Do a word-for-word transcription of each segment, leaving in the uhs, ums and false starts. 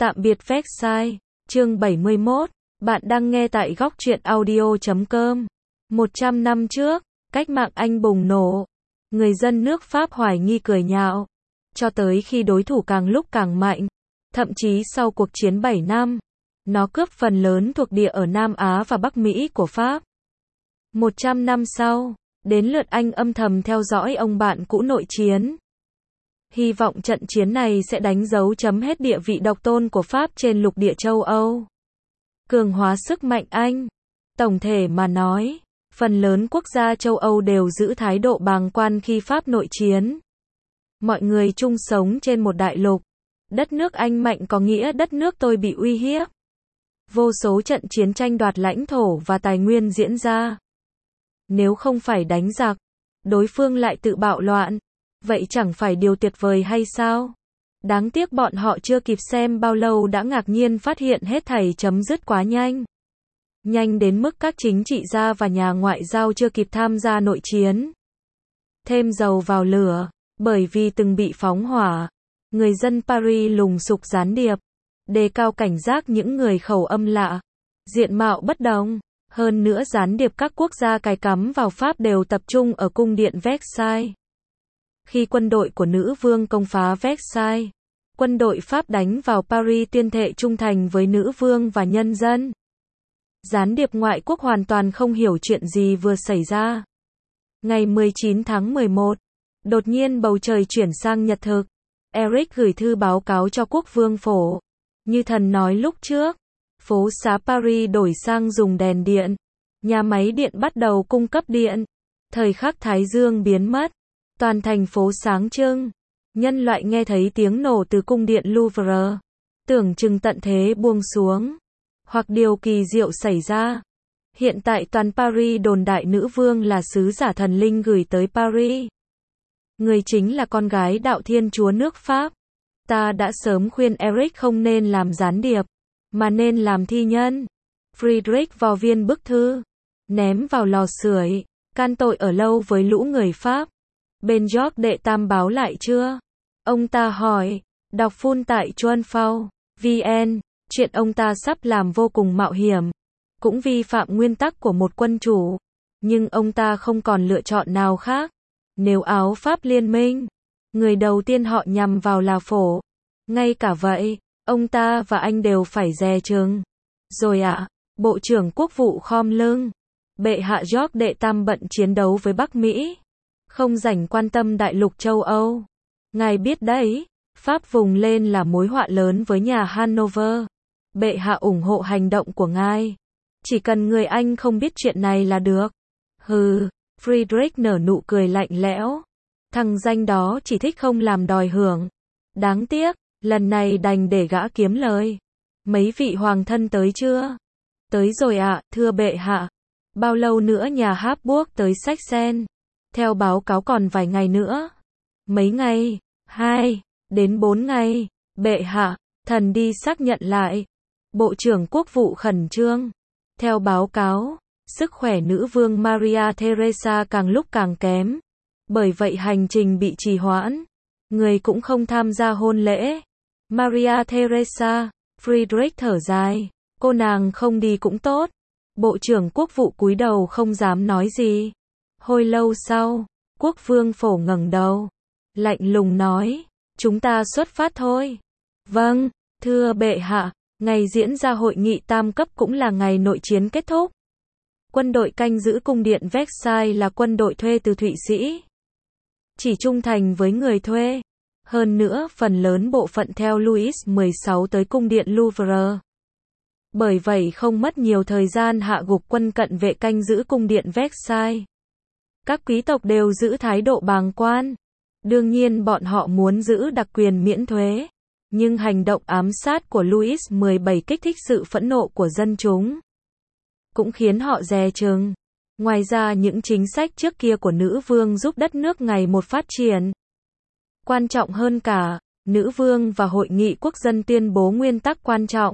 Tạm biệt Versailles, chương bảy mươi mốt, bạn đang nghe tại góc truyện audio chấm com. một trăm năm trước, cách mạng Anh bùng nổ. Người dân nước Pháp hoài nghi cười nhạo. Cho tới khi đối thủ càng lúc càng mạnh. Thậm chí sau cuộc chiến bảy năm, nó cướp phần lớn thuộc địa ở Nam Á và Bắc Mỹ của Pháp. một trăm năm sau, đến lượt Anh âm thầm theo dõi ông bạn cũ nội chiến. Hy vọng trận chiến này sẽ đánh dấu chấm hết địa vị độc tôn của Pháp trên lục địa châu Âu. Cường hóa sức mạnh Anh. Tổng thể mà nói, phần lớn quốc gia châu Âu đều giữ thái độ bàng quan khi Pháp nội chiến. Mọi người chung sống trên một đại lục. Đất nước Anh mạnh có nghĩa đất nước tôi bị uy hiếp. Vô số trận chiến tranh đoạt lãnh thổ và tài nguyên diễn ra. Nếu không phải đánh giặc, đối phương lại tự bạo loạn. Vậy chẳng phải điều tuyệt vời hay sao? Đáng tiếc bọn họ chưa kịp xem bao lâu đã ngạc nhiên phát hiện hết thảy chấm dứt quá nhanh. Nhanh đến mức các chính trị gia và nhà ngoại giao chưa kịp tham gia nội chiến. Thêm dầu vào lửa, bởi vì từng bị phóng hỏa, người dân Paris lùng sục gián điệp, đề cao cảnh giác những người khẩu âm lạ, diện mạo bất đồng. Hơn nữa gián điệp các quốc gia cài cắm vào Pháp đều tập trung ở cung điện Versailles. Khi quân đội của nữ vương công phá Versailles, quân đội Pháp đánh vào Paris tuyên thệ trung thành với nữ vương và nhân dân. Gián điệp ngoại quốc hoàn toàn không hiểu chuyện gì vừa xảy ra. Ngày mười chín tháng mười một, đột nhiên bầu trời chuyển sang nhật thực. Eric gửi thư báo cáo cho quốc vương phổ. Như thần nói lúc trước, phố xá Paris đổi sang dùng đèn điện. Nhà máy điện bắt đầu cung cấp điện. Thời khắc Thái Dương biến mất. Toàn thành phố sáng trưng. Nhân loại nghe thấy tiếng nổ từ cung điện Louvre. Tưởng chừng tận thế buông xuống. Hoặc điều kỳ diệu xảy ra. Hiện tại toàn Paris đồn đại nữ vương là sứ giả thần linh gửi tới Paris. Người chính là con gái đạo thiên chúa nước Pháp. Ta đã sớm khuyên Eric không nên làm gián điệp, mà nên làm thi nhân. Friedrich vò viên bức thư. Ném vào lò sưởi. Can tội ở lâu với lũ người Pháp. Bên George đệ tam báo lại chưa? Ông ta hỏi. Đọc full tại chuan phao vn. Chuyện ông ta sắp làm vô cùng mạo hiểm. Cũng vi phạm nguyên tắc của một quân chủ. Nhưng ông ta không còn lựa chọn nào khác. Nếu áo Pháp liên minh, người đầu tiên họ nhằm vào là phổ. Ngay cả vậy, ông ta và anh đều phải dè chừng. Rồi ạ, à, Bộ trưởng Quốc vụ khom lưng. Bệ hạ George đệ tam bận chiến đấu với Bắc Mỹ. Không rảnh quan tâm đại lục châu Âu. Ngài biết đấy, Pháp vùng lên là mối họa lớn với nhà Hanover. Bệ hạ ủng hộ hành động của ngài. Chỉ cần người Anh không biết chuyện này là được. Hừ, Friedrich nở nụ cười lạnh lẽo. Thằng danh đó chỉ thích không làm đòi hưởng. Đáng tiếc, lần này đành để gã kiếm lời. Mấy vị hoàng thân tới chưa? Tới rồi ạ, à, thưa bệ hạ. Bao lâu nữa nhà Habsburg tới Saxen? Theo báo cáo còn vài ngày nữa. Mấy ngày? Hai đến bốn ngày. Bệ hạ, thần đi xác nhận lại. Bộ trưởng Quốc vụ khẩn trương. Theo báo cáo, sức khỏe nữ vương Maria Theresa càng lúc càng kém. Bởi vậy hành trình bị trì hoãn. Người cũng không tham gia hôn lễ. Maria Theresa, Friedrich thở dài. Cô nàng không đi cũng tốt. Bộ trưởng Quốc vụ cúi đầu không dám nói gì. Hồi lâu sau, quốc vương phổ ngẩng đầu. Lạnh lùng nói. Chúng ta xuất phát thôi. Vâng, thưa bệ hạ. Ngày diễn ra hội nghị tam cấp cũng là ngày nội chiến kết thúc. Quân đội canh giữ cung điện Versailles là quân đội thuê từ Thụy Sĩ. Chỉ trung thành với người thuê. Hơn nữa, phần lớn bộ phận theo Louis mười sáu tới cung điện Louvre. Bởi vậy không mất nhiều thời gian hạ gục quân cận vệ canh giữ cung điện Versailles. Các quý tộc đều giữ thái độ bàng quan. Đương nhiên bọn họ muốn giữ đặc quyền miễn thuế. Nhưng hành động ám sát của Louis mười bảy kích thích sự phẫn nộ của dân chúng. Cũng khiến họ dè chừng. Ngoài ra những chính sách trước kia của nữ vương giúp đất nước ngày một phát triển. Quan trọng hơn cả, nữ vương và hội nghị quốc dân tuyên bố nguyên tắc quan trọng.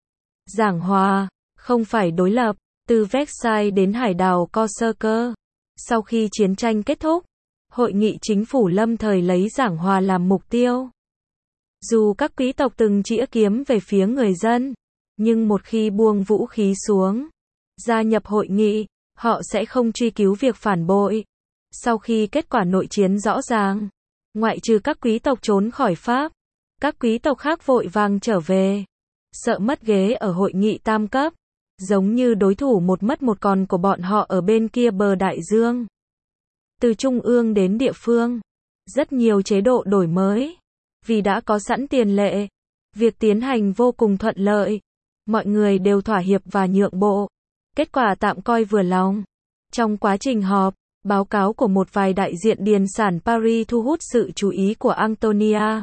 Giảng hòa, không phải đối lập, từ Versailles đến hải đảo Corsica. Sau khi chiến tranh kết thúc, hội nghị chính phủ lâm thời lấy giảng hòa làm mục tiêu. Dù các quý tộc từng chĩa kiếm về phía người dân, nhưng một khi buông vũ khí xuống, gia nhập hội nghị, họ sẽ không truy cứu việc phản bội. Sau khi kết quả nội chiến rõ ràng, ngoại trừ các quý tộc trốn khỏi Pháp, các quý tộc khác vội vàng trở về, sợ mất ghế ở hội nghị tam cấp, giống như đối thủ một mất một còn của bọn họ ở bên kia bờ đại dương. Từ trung ương đến địa phương, rất nhiều chế độ đổi mới, vì đã có sẵn tiền lệ, việc tiến hành vô cùng thuận lợi, mọi người đều thỏa hiệp và nhượng bộ, kết quả tạm coi vừa lòng. Trong quá trình họp, báo cáo của một vài đại diện điền sản Paris thu hút sự chú ý của Antonia.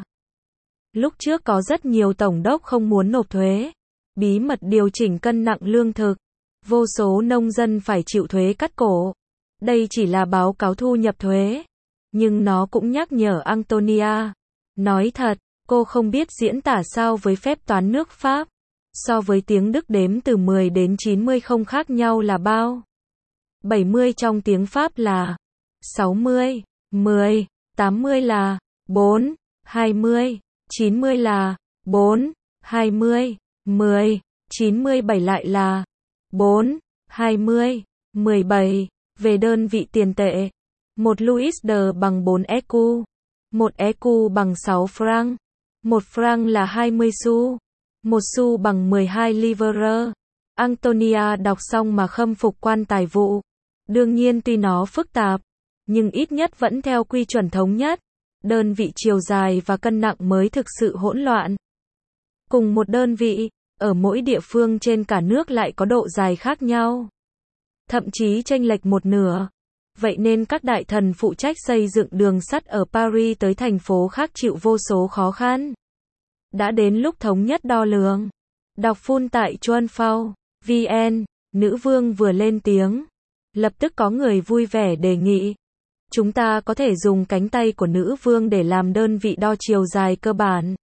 Lúc trước có rất nhiều tổng đốc không muốn nộp thuế, bí mật điều chỉnh cân nặng lương thực, vô số nông dân phải chịu thuế cắt cổ. Đây chỉ là báo cáo thu nhập thuế, nhưng nó cũng nhắc nhở Antonia. Nói thật, cô không biết diễn tả sao với phép toán nước Pháp. So với tiếng Đức đếm từ mười đến chín mươi không khác nhau là bao? bảy mươi trong tiếng Pháp là sáu mươi, mười, tám mươi là bốn, hai mươi, chín mươi là bốn, hai mươi, mười, chín mươi bảy lại là bốn, hai mươi, mười bảy. Về đơn vị tiền tệ, một louis d'or bằng bốn e cu, một e cu bằng sáu franc, một franc là hai mươi xu, một xu bằng mười hai livre. Antonia đọc xong mà khâm phục quan tài vụ. Đương nhiên tuy nó phức tạp, nhưng ít nhất vẫn theo quy chuẩn thống nhất. Đơn vị chiều dài và cân nặng mới thực sự hỗn loạn. Cùng một đơn vị, ở mỗi địa phương trên cả nước lại có độ dài khác nhau. Thậm chí chênh lệch một nửa. Vậy nên các đại thần phụ trách xây dựng đường sắt ở Paris tới thành phố khác chịu vô số khó khăn. Đã đến lúc thống nhất đo lường. Đọc phun tại Chuan Phao, vê en, nữ vương vừa lên tiếng. Lập tức có người vui vẻ đề nghị. Chúng ta có thể dùng cánh tay của nữ vương để làm đơn vị đo chiều dài cơ bản.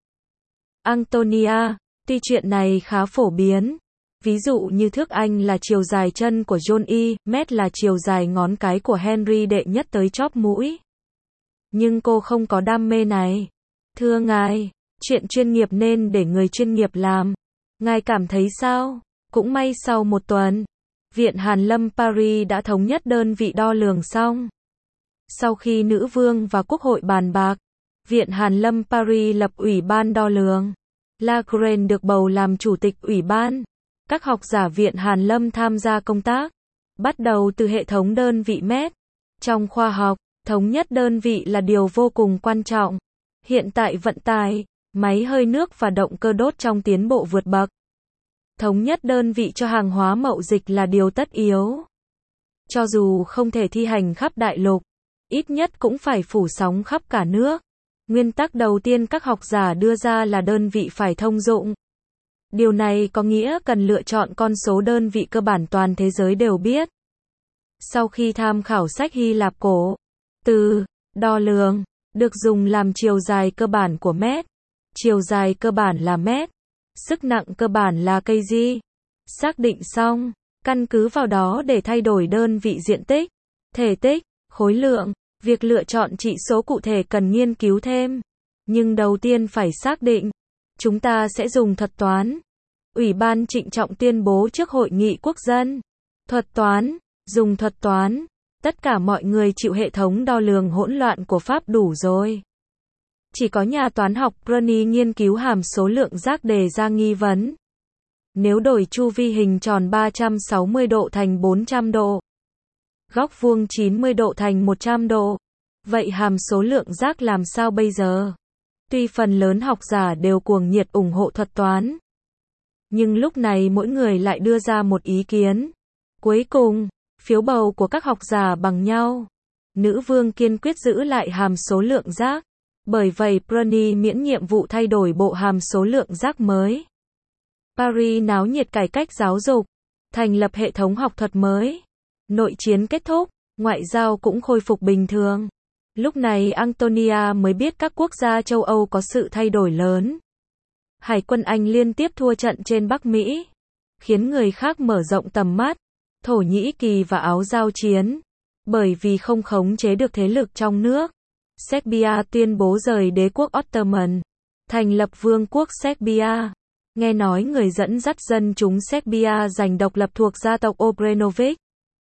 Antonia, tuy chuyện này khá phổ biến. Ví dụ như thước Anh là chiều dài chân của John E. mét là chiều dài ngón cái của Henry đệ nhất tới chóp mũi. Nhưng cô không có đam mê này. Thưa ngài, chuyện chuyên nghiệp nên để người chuyên nghiệp làm. Ngài cảm thấy sao? Cũng may sau một tuần, Viện Hàn Lâm Paris đã thống nhất đơn vị đo lường xong. Sau khi nữ vương và quốc hội bàn bạc, Viện Hàn Lâm Paris lập ủy ban đo lường. Lagrange được bầu làm chủ tịch ủy ban. Các học giả Viện Hàn Lâm tham gia công tác, bắt đầu từ hệ thống đơn vị mét. Trong khoa học, thống nhất đơn vị là điều vô cùng quan trọng. Hiện tại vận tải, máy hơi nước và động cơ đốt trong tiến bộ vượt bậc. Thống nhất đơn vị cho hàng hóa mậu dịch là điều tất yếu. Cho dù không thể thi hành khắp đại lục, ít nhất cũng phải phủ sóng khắp cả nước. Nguyên tắc đầu tiên các học giả đưa ra là đơn vị phải thông dụng. Điều này có nghĩa cần lựa chọn con số đơn vị cơ bản toàn thế giới đều biết. Sau khi tham khảo sách Hy Lạp cổ, từ đo lường được dùng làm chiều dài cơ bản của mét. Chiều dài cơ bản là mét. Sức nặng cơ bản là kg. Xác định xong, căn cứ vào đó để thay đổi đơn vị diện tích, thể tích, khối lượng. Việc lựa chọn chỉ số cụ thể cần nghiên cứu thêm. Nhưng đầu tiên phải xác định. Chúng ta sẽ dùng thuật toán. Ủy ban trịnh trọng tuyên bố trước hội nghị quốc dân. Thuật toán, dùng thuật toán. Tất cả mọi người chịu hệ thống đo lường hỗn loạn của Pháp đủ rồi. Chỉ có nhà toán học Bruni nghiên cứu hàm số lượng giác đề ra nghi vấn. Nếu đổi chu vi hình tròn ba trăm sáu mươi độ thành bốn trăm độ, góc vuông chín mươi độ thành một trăm độ, vậy hàm số lượng giác làm sao bây giờ? Tuy phần lớn học giả đều cuồng nhiệt ủng hộ thuật toán, nhưng lúc này mỗi người lại đưa ra một ý kiến. Cuối cùng, phiếu bầu của các học giả bằng nhau. Nữ vương kiên quyết giữ lại hàm số lượng giác. Bởi vậy Bruni miễn nhiệm vụ thay đổi bộ hàm số lượng giác mới. Paris náo nhiệt cải cách giáo dục, thành lập hệ thống học thuật mới. Nội chiến kết thúc, ngoại giao cũng khôi phục bình thường. Lúc này Antonia mới biết các quốc gia châu Âu có sự thay đổi lớn. Hải quân Anh liên tiếp thua trận trên Bắc Mỹ, khiến người khác mở rộng tầm mắt. Thổ Nhĩ Kỳ và Áo giao chiến, bởi vì không khống chế được thế lực trong nước. Serbia tuyên bố rời đế quốc Ottoman. Thành lập Vương quốc Serbia. Nghe nói người dẫn dắt dân chúng Serbia giành độc lập thuộc gia tộc Obrenović.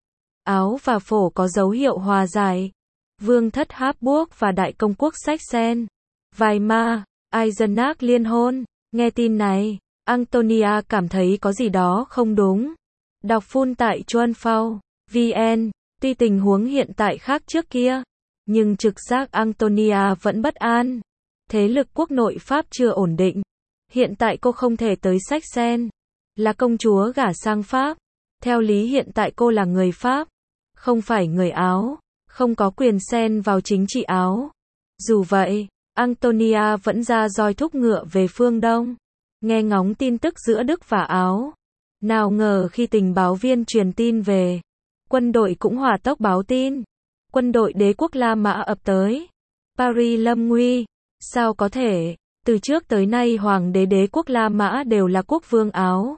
Áo và phổ có dấu hiệu hòa giải. Vương thất Habsburg và đại công quốc Sachsen, Weimar, Eisenach liên hôn. Nghe tin này, Antonia cảm thấy có gì đó không đúng. Đọc full tại Chuanfao, vê en. Tuy tình huống hiện tại khác trước kia, nhưng trực giác Antonia vẫn bất an. Thế lực quốc nội Pháp chưa ổn định. Hiện tại cô không thể tới Sachsen. Là công chúa gả sang Pháp. Theo lý hiện tại cô là người Pháp, không phải người Áo, không có quyền xen vào chính trị Áo. Dù vậy, Antonia vẫn ra roi thúc ngựa về phương Đông, nghe ngóng tin tức giữa Đức và Áo. Nào ngờ khi tình báo viên truyền tin về, quân đội cũng hỏa tốc báo tin. Quân đội đế quốc La Mã ập tới. Paris lâm nguy. Sao có thể? Từ trước tới nay hoàng đế đế quốc La Mã đều là quốc vương Áo.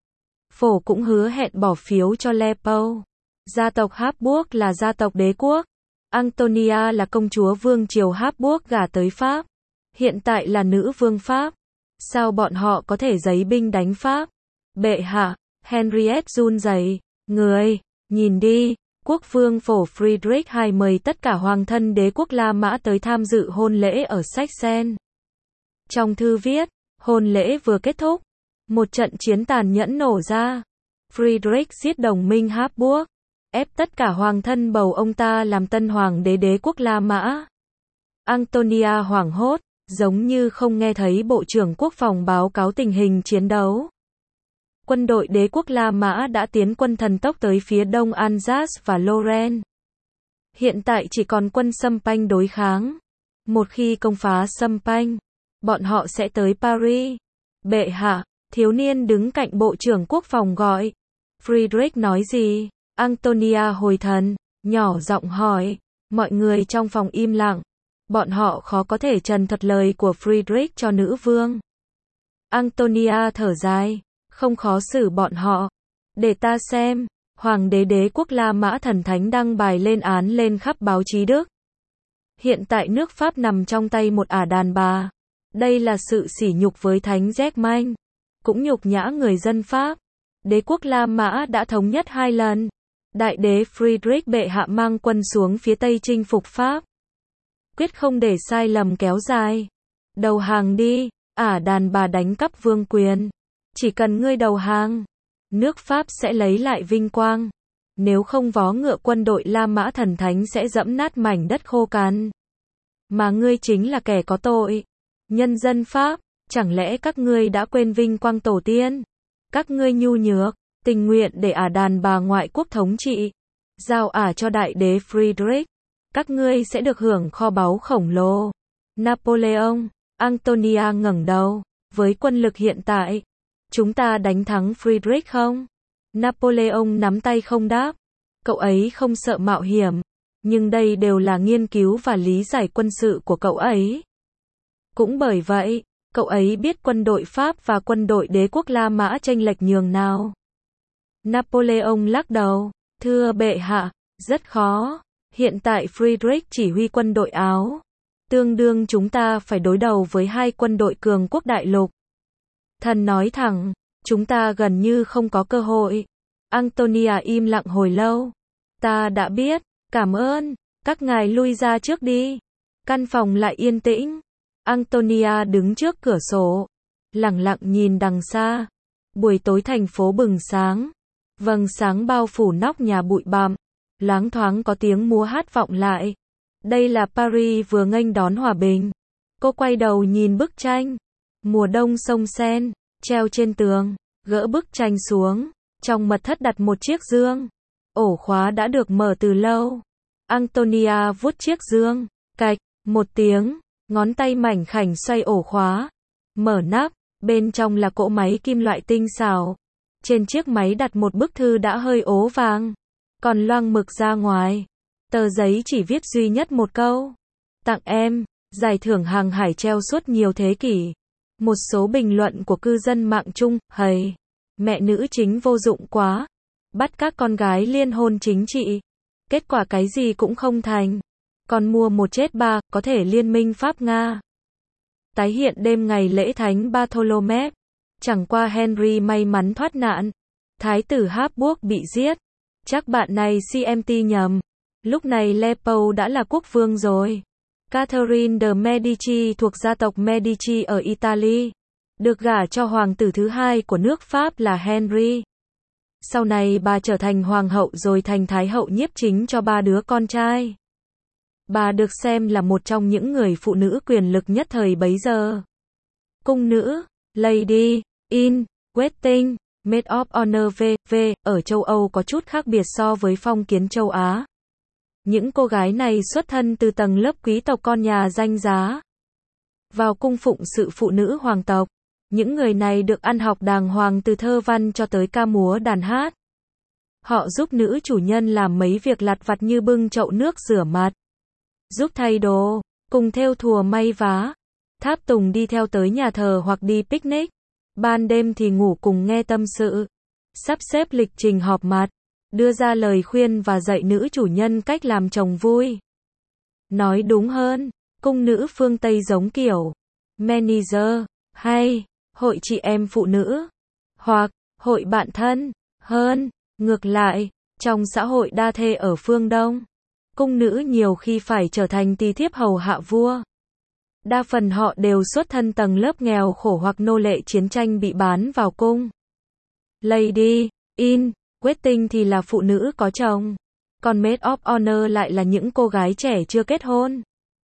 Phổ cũng hứa hẹn bỏ phiếu cho Leopold. Gia tộc Habsburg là gia tộc đế quốc. Antonia là công chúa vương triều Habsburg gả tới Pháp. Hiện tại là nữ vương Pháp. Sao bọn họ có thể giấy binh đánh Pháp? Bệ hạ, Henriette run rẩy. Người, nhìn đi, quốc vương phổ Friedrich đệ nhị mời tất cả hoàng thân đế quốc La Mã tới tham dự hôn lễ ở Sachsen. Trong thư viết, hôn lễ vừa kết thúc, một trận chiến tàn nhẫn nổ ra. Friedrich giết đồng minh Habsburg, ép tất cả hoàng thân bầu ông ta làm tân hoàng đế đế quốc La Mã. Antonia hoảng hốt, giống như không nghe thấy Bộ trưởng Quốc phòng báo cáo tình hình chiến đấu. Quân đội đế quốc La Mã đã tiến quân thần tốc tới phía đông Alsace và Lorraine. Hiện tại chỉ còn quân xâm Panh đối kháng. Một khi công phá xâm Panh, bọn họ sẽ tới Paris. Bệ hạ, thiếu niên đứng cạnh Bộ trưởng Quốc phòng gọi. Friedrich nói gì? Antonia hồi thần, nhỏ giọng hỏi. Mọi người trong phòng im lặng. Bọn họ khó có thể trần thuật lời của Friedrich cho nữ vương. Antonia thở dài. Không khó xử bọn họ. Để ta xem. Hoàng đế đế quốc La Mã thần thánh đăng bài lên án lên khắp báo chí Đức. Hiện tại nước Pháp nằm trong tay một ả đàn bà. Đây là sự sỉ nhục với thánh Germain, cũng nhục nhã người dân Pháp. Đế quốc La Mã đã thống nhất hai lần. Đại đế Friedrich bệ hạ mang quân xuống phía Tây chinh phục Pháp. Quyết không để sai lầm kéo dài. Đầu hàng đi, ả đàn bà đánh cắp vương quyền. Chỉ cần ngươi đầu hàng, nước Pháp sẽ lấy lại vinh quang. Nếu không vó ngựa quân đội La Mã thần thánh sẽ dẫm nát mảnh đất khô cằn. Mà ngươi chính là kẻ có tội. Nhân dân Pháp, chẳng lẽ các ngươi đã quên vinh quang tổ tiên? Các ngươi nhu nhược, tình nguyện để ả đàn bà ngoại quốc thống trị, giao ả cho đại đế Friedrich. Các ngươi sẽ được hưởng kho báu khổng lồ. Napoleon, Antonia ngẩng đầu. Với quân lực hiện tại, chúng ta đánh thắng Friedrich không? Napoleon nắm tay không đáp. Cậu ấy không sợ mạo hiểm. Nhưng đây đều là nghiên cứu và lý giải quân sự của cậu ấy. Cũng bởi vậy, cậu ấy biết quân đội Pháp và quân đội đế quốc La Mã chênh lệch nhường nào. Napoleon lắc đầu. Thưa bệ hạ, rất khó. Hiện tại Friedrich chỉ huy quân đội Áo. Tương đương chúng ta phải đối đầu với hai quân đội cường quốc đại lục. Thần nói thẳng, chúng ta gần như không có cơ hội. Antonia im lặng hồi lâu. Ta đã biết, cảm ơn, các ngài lui ra trước đi. Căn phòng lại yên tĩnh. Antonia đứng trước cửa sổ, lặng lặng nhìn đằng xa. Buổi tối thành phố bừng sáng. Vầng sáng bao phủ nóc nhà bụi bặm. Loáng thoáng có tiếng múa hát vọng lại. Đây là Paris vừa nghênh đón hòa bình. Cô quay đầu nhìn bức tranh. Mùa đông sông Sen, treo trên tường. Gỡ bức tranh xuống. Trong mật thất đặt một chiếc dương. Ổ khóa đã được mở từ lâu. Antonia vuốt chiếc dương. Cạch, một tiếng. Ngón tay mảnh khảnh xoay ổ khóa. Mở nắp. Bên trong là cỗ máy kim loại tinh xảo. Trên chiếc máy đặt một bức thư đã hơi ố vàng. Còn loang mực ra ngoài. Tờ giấy chỉ viết duy nhất một câu. Tặng em, giải thưởng hàng hải treo suốt nhiều thế kỷ. Một số bình luận của cư dân mạng chung, hầy, mẹ nữ chính vô dụng quá. Bắt các con gái liên hôn chính trị. Kết quả cái gì cũng không thành. Còn mua một chết ba, có thể liên minh Pháp-Nga. tái hiện đêm ngày lễ Thánh Bartholomew. Chẳng qua Henry may mắn thoát nạn. Thái tử Habsburg bị giết. Chắc bạn này xê em tê nhầm. Lúc này Leopold đã là quốc vương rồi. Catherine de Medici thuộc gia tộc Medici ở Italy. Được gả cho hoàng tử thứ hai của nước Pháp là Henry. Sau này bà trở thành hoàng hậu rồi thành thái hậu nhiếp chính cho ba đứa con trai. Bà được xem là một trong những người phụ nữ quyền lực nhất thời bấy giờ. Cung nữ, Lady in Waiting, Maid of Honor vê vê ở châu Âu có chút khác biệt so với phong kiến châu Á. Những cô gái này xuất thân từ tầng lớp quý tộc con nhà danh giá. Vào cung phụng sự phụ nữ hoàng tộc. Những người này được ăn học đàng hoàng từ thơ văn cho tới ca múa đàn hát. Họ giúp nữ chủ nhân làm mấy việc lặt vặt như bưng chậu nước rửa mặt, giúp thay đồ, cùng thêu thùa may vá, tháp tùng đi theo tới nhà thờ hoặc đi picnic. Ban đêm thì ngủ cùng nghe tâm sự, sắp xếp lịch trình họp mặt, đưa ra lời khuyên và dạy nữ chủ nhân cách làm chồng vui. Nói đúng hơn, cung nữ phương Tây giống kiểu manager, hay hội chị em phụ nữ, hoặc hội bạn thân, hơn. Ngược lại, trong xã hội đa thê ở phương Đông, cung nữ nhiều khi phải trở thành tỳ thiếp hầu hạ vua. Đa phần họ đều xuất thân tầng lớp nghèo khổ hoặc nô lệ chiến tranh bị bán vào cung. Lady in Waiting thì là phụ nữ có chồng, còn Maid of Honor lại là những cô gái trẻ chưa kết hôn.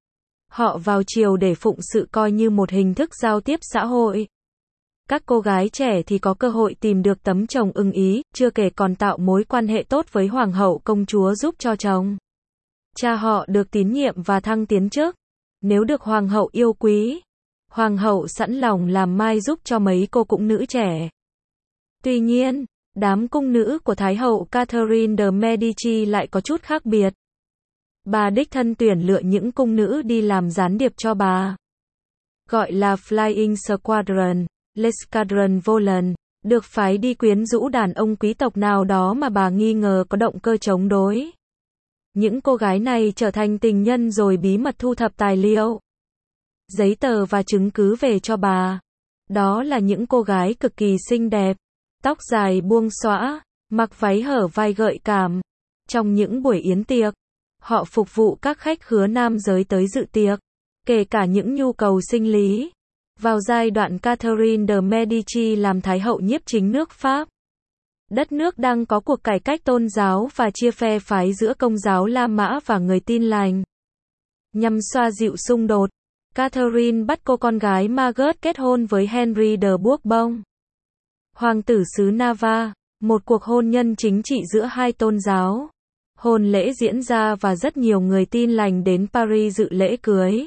Họ vào triều để phụng sự coi như một hình thức giao tiếp xã hội. Các cô gái trẻ thì có cơ hội tìm được tấm chồng ưng ý, chưa kể còn tạo mối quan hệ tốt với hoàng hậu công chúa giúp cho chồng. Cha họ được tín nhiệm và thăng tiến chức. Nếu được hoàng hậu yêu quý, hoàng hậu sẵn lòng làm mai giúp cho mấy cô cung nữ trẻ. Tuy nhiên, đám cung nữ của Thái hậu Catherine de Medici lại có chút khác biệt. Bà đích thân tuyển lựa những cung nữ đi làm gián điệp cho bà. Gọi là Flying Squadron, L'Escadron Volant, được phái đi quyến rũ đàn ông quý tộc nào đó mà bà nghi ngờ có động cơ chống đối. Những cô gái này trở thành tình nhân rồi bí mật thu thập tài liệu, giấy tờ và chứng cứ về cho bà. Đó là những cô gái cực kỳ xinh đẹp, tóc dài buông xõa, mặc váy hở vai gợi cảm. Trong những buổi yến tiệc, họ phục vụ các khách khứa nam giới tới dự tiệc, kể cả những nhu cầu sinh lý. Vào giai đoạn Catherine de Medici làm thái hậu nhiếp chính nước Pháp, đất nước đang có cuộc cải cách tôn giáo và chia phe phái giữa Công giáo La Mã và người Tin lành. Nhằm xoa dịu xung đột, Catherine bắt cô con gái Margaret kết hôn với Henry de Bourbon, hoàng tử xứ Navarre, một cuộc hôn nhân chính trị giữa hai tôn giáo. Hôn lễ diễn ra và rất nhiều người Tin lành đến Paris dự lễ cưới.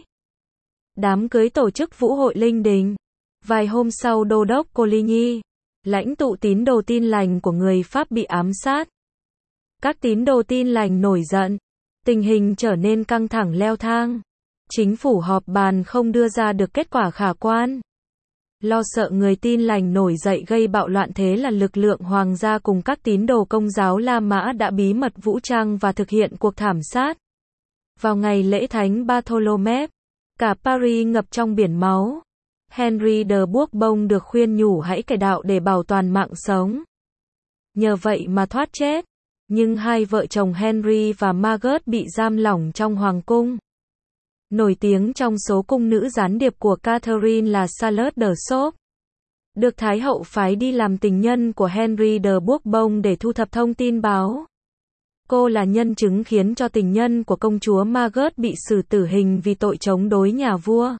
Đám cưới tổ chức vũ hội linh đình. Vài hôm sau đô đốc Coligny, lãnh tụ tín đồ Tin lành của người Pháp bị ám sát. Các tín đồ Tin lành nổi giận. Tình hình trở nên căng thẳng leo thang. Chính phủ họp bàn không đưa ra được kết quả khả quan. Lo sợ người Tin lành nổi dậy gây bạo loạn, thế là lực lượng hoàng gia cùng các tín đồ Công giáo La Mã đã bí mật vũ trang và thực hiện cuộc thảm sát. Vào ngày lễ Thánh Bartholomew, cả Paris ngập trong biển máu. Henry de Bourbon được khuyên nhủ hãy cải đạo để bảo toàn mạng sống. Nhờ vậy mà thoát chết. Nhưng hai vợ chồng Henry và Margaret bị giam lỏng trong hoàng cung. Nổi tiếng trong số cung nữ gián điệp của Catherine là Charlotte de Soc, được Thái hậu phái đi làm tình nhân của Henry de Bourbon để thu thập thông tin báo. Cô là nhân chứng khiến cho tình nhân của công chúa Margaret bị xử tử hình vì tội chống đối nhà vua.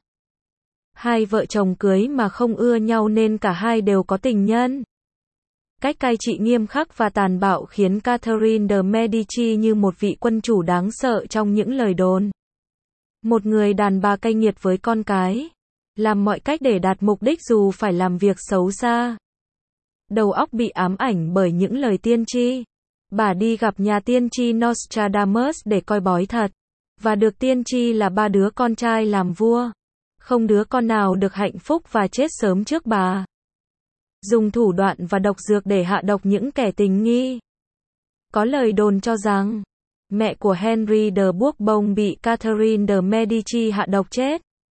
Hai vợ chồng cưới mà không ưa nhau nên cả hai đều có tình nhân. Cách cai trị nghiêm khắc và tàn bạo khiến Catherine de Medici như một vị quân chủ đáng sợ trong những lời đồn. Một người đàn bà cay nghiệt với con cái, làm mọi cách để đạt mục đích dù phải làm việc xấu xa. Đầu óc bị ám ảnh bởi những lời tiên tri. Bà đi gặp nhà tiên tri Nostradamus để coi bói thật, và được tiên tri là ba đứa con trai làm vua. Không đứa con nào được hạnh phúc và chết sớm trước bà. Dùng thủ đoạn và độc dược để hạ độc những kẻ tình nghi. Có lời đồn cho rằng, mẹ của Henry de Bourbon bị Catherine de Medici hạ độc chết.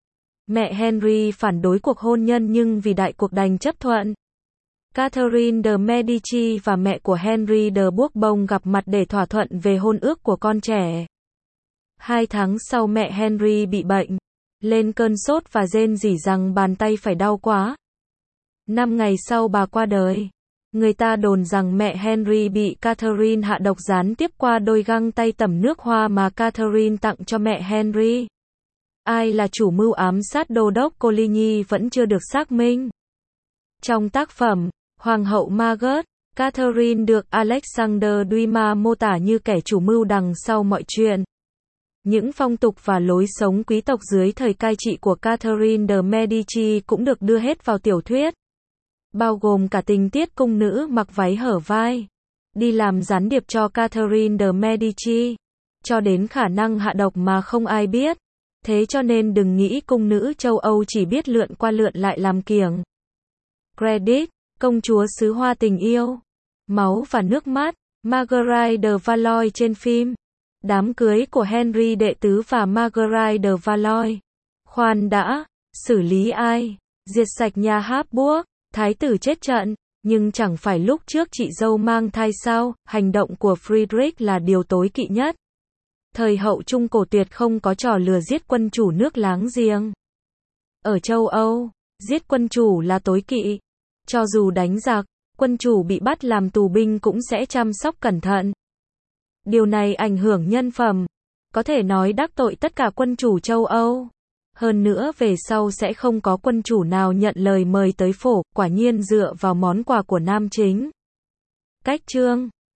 Mẹ Henry phản đối cuộc hôn nhân nhưng vì đại cuộc đành chấp thuận. Catherine de Medici và mẹ của Henry de Bourbon gặp mặt để thỏa thuận về hôn ước của con trẻ. Hai tháng sau mẹ Henry bị bệnh, lên cơn sốt và rên rỉ rằng bàn tay phải đau quá. Năm ngày sau bà qua đời. Người ta đồn rằng mẹ Henry bị Catherine hạ độc gián tiếp qua đôi găng tay tẩm nước hoa mà Catherine tặng cho mẹ Henry. Ai là chủ mưu ám sát đô đốc Coligny vẫn chưa được xác minh. Trong tác phẩm, Hoàng hậu Margaret, Catherine được Alexander Dumas mô tả như kẻ chủ mưu đằng sau mọi chuyện. Những phong tục và lối sống quý tộc dưới thời cai trị của Catherine de Medici cũng được đưa hết vào tiểu thuyết, bao gồm cả tình tiết cung nữ mặc váy hở vai, đi làm gián điệp cho Catherine de Medici, cho đến khả năng hạ độc mà không ai biết. Thế cho nên đừng nghĩ cung nữ châu Âu chỉ biết lượn qua lượn lại làm kiểng. Credit, công chúa xứ hoa tình yêu, máu và nước mắt, Marguerite de Valois trên phim. Đám cưới của Henry đệ tứ và Marguerite de Valois. Khoan đã, xử lý ai? Diệt sạch nhà Habsburg, thái tử chết trận, nhưng chẳng phải lúc trước chị dâu mang thai sao? Hành động của Friedrich là điều tối kỵ nhất. Thời hậu Trung cổ tuyệt không có trò lừa giết quân chủ nước láng giềng. Ở châu Âu, giết quân chủ là tối kỵ. Cho dù đánh giặc, quân chủ bị bắt làm tù binh cũng sẽ chăm sóc cẩn thận. Điều này ảnh hưởng nhân phẩm, có thể nói đắc tội tất cả quân chủ châu Âu. Hơn nữa về sau sẽ không có quân chủ nào nhận lời mời tới phổ, quả nhiên dựa vào món quà của nam chính. Cách chương